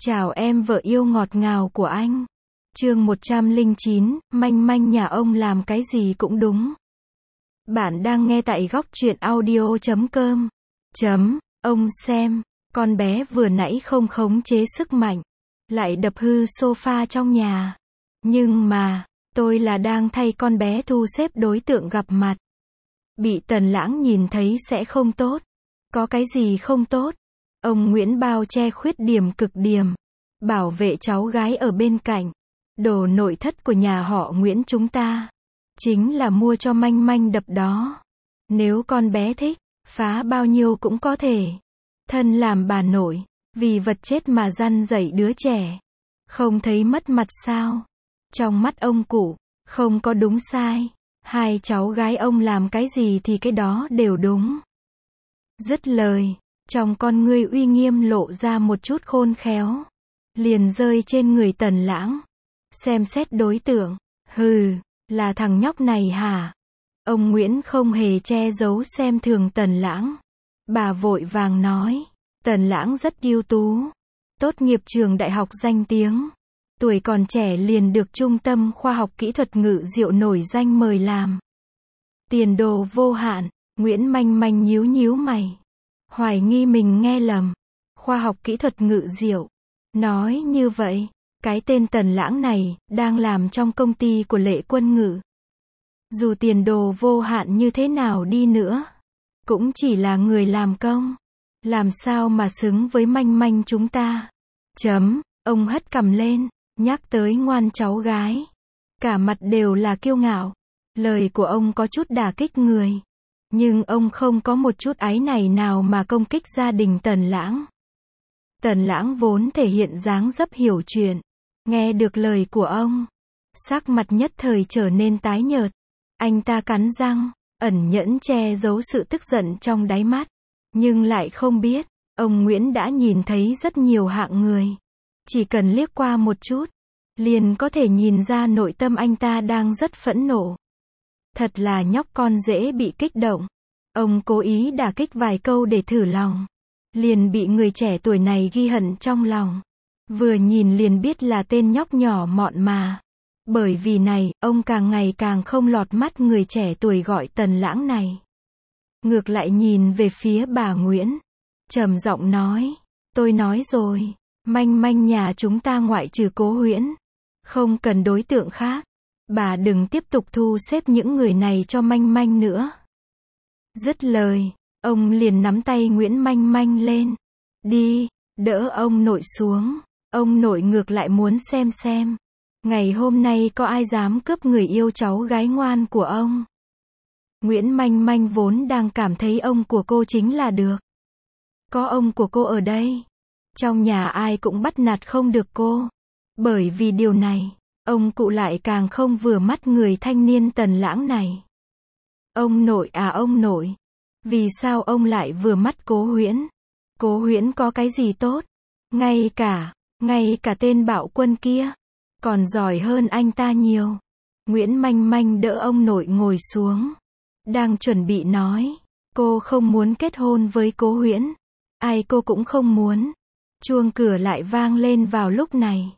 Chào em vợ yêu ngọt ngào của anh. Chương 109, manh manh nhà ông làm cái gì cũng đúng. Bạn đang nghe tại góc truyện audio.com. Ông xem, con bé vừa nãy không khống chế sức mạnh, lại đập hư sofa trong nhà. Nhưng mà, tôi là đang thay con bé thu xếp đối tượng gặp mặt. Bị Tần Lãng nhìn thấy sẽ không tốt. Có cái gì không tốt? Ông Nguyễn bao che khuyết điểm cực điểm, bảo vệ cháu gái ở bên cạnh. Đồ nội thất của nhà họ Nguyễn chúng ta chính là mua cho manh manh đập đó. Nếu con bé thích, phá bao nhiêu cũng có thể. Thân làm bà nội, vì vật chết mà răn dạy đứa trẻ. Không thấy mất mặt sao? Trong mắt ông cụ, không có đúng sai. Hai cháu gái ông làm cái gì thì cái đó đều đúng. Dứt lời, trong con ngươi uy nghiêm lộ ra một chút khôn khéo. Liền rơi trên người Tần Lãng. Xem xét đối tượng. Hừ, là thằng nhóc này hả? Ông Nguyễn không hề che giấu xem thường Tần Lãng. Bà vội vàng nói. Tần Lãng rất ưu tú. Tốt nghiệp trường đại học danh tiếng. Tuổi còn trẻ liền được Trung tâm Khoa học Kỹ thuật Ngự Diệu nổi danh mời làm. Tiền đồ vô hạn. Nguyễn manh manh nhíu nhíu mày. Hoài nghi mình nghe lầm. Khoa học Kỹ thuật Ngự Diệu. Nói như vậy, cái tên Tần Lãng này, đang làm trong công ty của Lệ Quân Ngự. Dù tiền đồ vô hạn như thế nào đi nữa, cũng chỉ là người làm công. Làm sao mà xứng với manh manh chúng ta? Ông hất cằm lên, nhắc tới ngoan cháu gái. Cả mặt đều là kiêu ngạo. Lời của ông có chút đả kích người. Nhưng ông không có một chút áy này nào mà công kích gia đình Tần Lãng. Tần Lãng vốn thể hiện dáng dấp hiểu chuyện. Nghe được lời của ông, sắc mặt nhất thời trở nên tái nhợt. Anh ta cắn răng, ẩn nhẫn che giấu sự tức giận trong đáy mắt. Nhưng lại không biết, ông Nguyễn đã nhìn thấy rất nhiều hạng người. Chỉ cần liếc qua một chút, liền có thể nhìn ra nội tâm anh ta đang rất phẫn nộ. Thật là nhóc con dễ bị kích động. Ông cố ý đả kích vài câu để thử lòng. Liền bị người trẻ tuổi này ghi hận trong lòng. Vừa nhìn liền biết là tên nhóc nhỏ mọn mà. Bởi vì này, ông càng ngày càng không lọt mắt người trẻ tuổi gọi Tần Lãng này. Ngược lại nhìn về phía bà Nguyễn. Trầm giọng nói. Tôi nói rồi. Manh manh nhà chúng ta ngoại trừ Cố Huyễn. Không cần đối tượng khác. Bà đừng tiếp tục thu xếp những người này cho manh manh nữa. Dứt lời, ông liền nắm tay Nguyễn manh manh lên. Đi, đỡ ông nội xuống. Ông nội ngược lại muốn xem. Ngày hôm nay có ai dám cướp người yêu cháu gái ngoan của ông. Nguyễn manh manh vốn đang cảm thấy ông của cô chính là được. Có ông của cô ở đây. Trong nhà ai cũng bắt nạt không được cô. Bởi vì điều này, ông cụ lại càng không vừa mắt người thanh niên Tần Lãng này. Ông nội à ông nội. Vì sao ông lại vừa mắt Cố Huyễn? Cố Huyễn có cái gì tốt? Ngay cả tên bạo quân kia, còn giỏi hơn anh ta nhiều. Nguyễn manh manh đỡ ông nội ngồi xuống. Đang chuẩn bị nói. Cô không muốn kết hôn với Cố Huyễn. Ai cô cũng không muốn. Chuông cửa lại vang lên vào lúc này.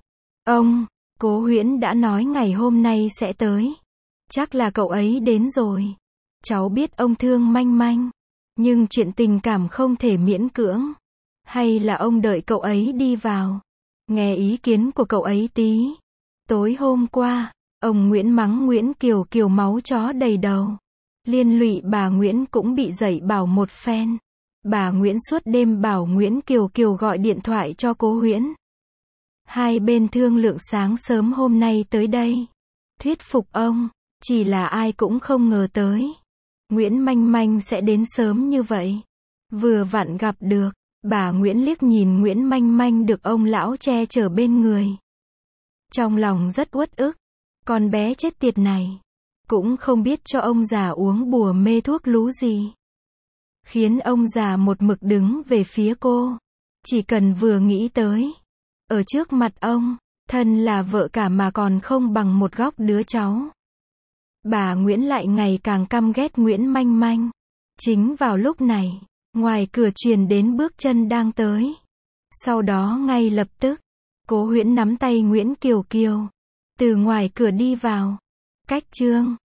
Cố Huyễn đã nói ngày hôm nay sẽ tới. Chắc là cậu ấy đến rồi. Cháu biết ông thương manh manh. Nhưng chuyện tình cảm không thể miễn cưỡng. Hay là ông đợi cậu ấy đi vào. Nghe ý kiến của cậu ấy tí. Tối hôm qua, ông Nguyễn mắng Nguyễn Kiều Kiều máu chó đầy đầu. Liên lụy bà Nguyễn cũng bị dạy bảo một phen. Bà Nguyễn suốt đêm bảo Nguyễn Kiều Kiều gọi điện thoại cho Cố Huyễn. Hai bên thương lượng sáng sớm hôm nay tới đây. Thuyết phục ông, chỉ là ai cũng không ngờ tới. Nguyễn manh manh sẽ đến sớm như vậy. Vừa vặn gặp được, bà Nguyễn liếc nhìn Nguyễn manh manh được ông lão che chở bên người. Trong lòng rất uất ức. Con bé chết tiệt này. Cũng không biết cho ông già uống bùa mê thuốc lú gì. Khiến ông già một mực đứng về phía cô. Chỉ cần vừa nghĩ tới. Ở trước mặt ông, thân là vợ cả mà còn không bằng một góc đứa cháu. Bà Nguyễn lại ngày càng căm ghét Nguyễn manh manh. Chính vào lúc này, ngoài cửa truyền đến bước chân đang tới. Sau đó ngay lập tức, Cố Huyễn nắm tay Nguyễn Kiều Kiều. Từ ngoài cửa đi vào. Cách chương.